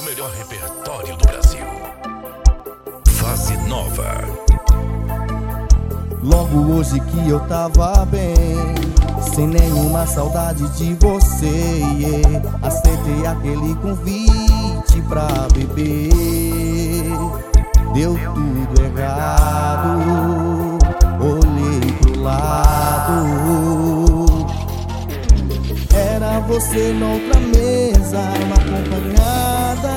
melhor repertório do Brasil. Fase nova. Logo hoje que eu tava bem, sem nenhuma saudade de você, aceitei aquele convite pra beber. Deu tudo errado, olhei pro lado, era você noutra mesa, uma acompanhada.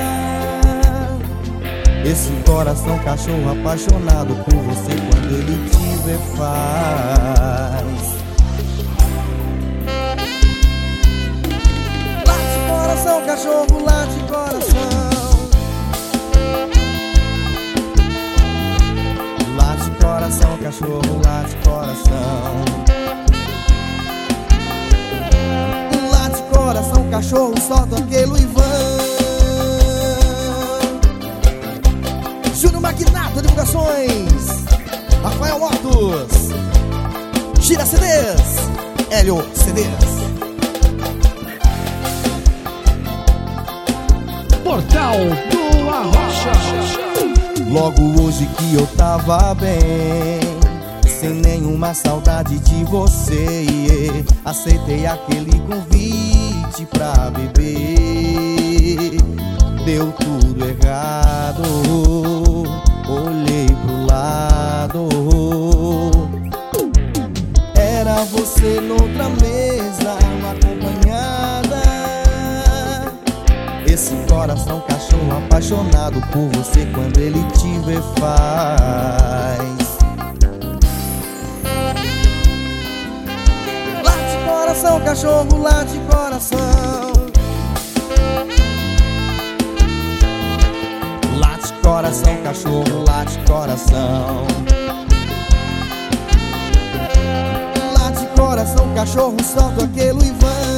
Esse coração cachorro apaixonado por você, quando ele te vê faz. Late coração, cachorro, late coração. Late coração, cachorro, late coração. Late coração, cachorro, solta aquele Ivan. Júnior Magnata Divulgações, Rafael Motos, Gira CDs, Hélio CDs. Portal do Arrocha. Logo hoje que eu tava bem, sem nenhuma saudade de você, aceitei aquele convite pra beber. Deu tudo errado, olhei pro lado, era você noutra mesa, uma acompanhada. Esse coração cachorro apaixonado por você, quando ele te vê faz. Late coração, cachorro, late coração. Late coração, cachorro, late coração. Late coração, cachorro, solta aquele Ivan.